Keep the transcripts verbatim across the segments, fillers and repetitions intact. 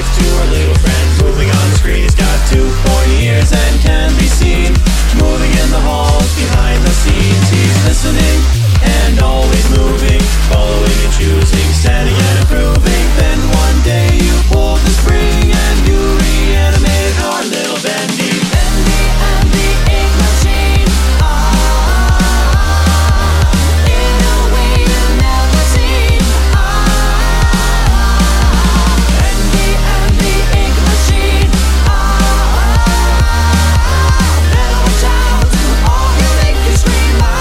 life to our little friend. Moving on the screen, he's got two pointy ears and can be seen moving in the halls behind the scenes. He's listening and always moving, following and choosing, standing and improving. Then one day you pulled the spring and you reanimated our little Bendy. Bendy and the ink machine. Ah, in a way you've never seen. Ah, Bendy and the ink machine. Ah, better watch out, or he'll make you scream. Ah.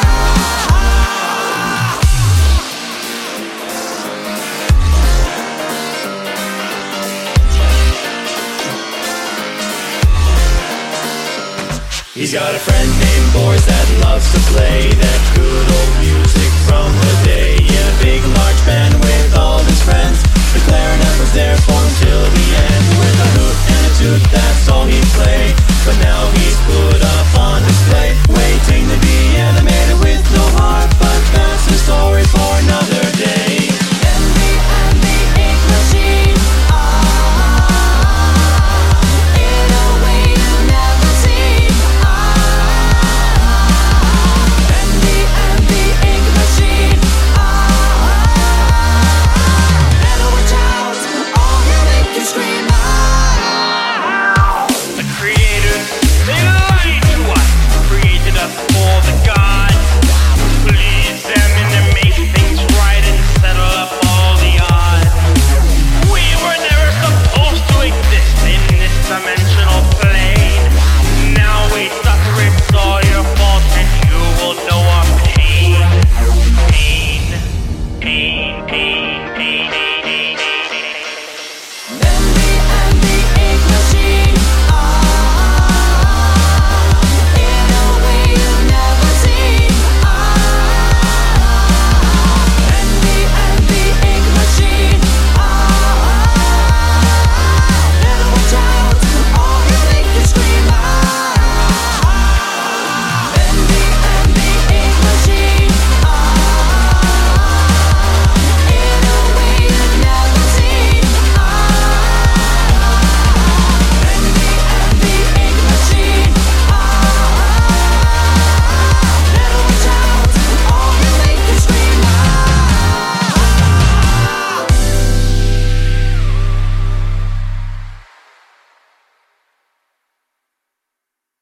He's got a friend named Boris that loves to play that good old music from the day. In a big large band with all his friends, the clarinet was there for him till the end.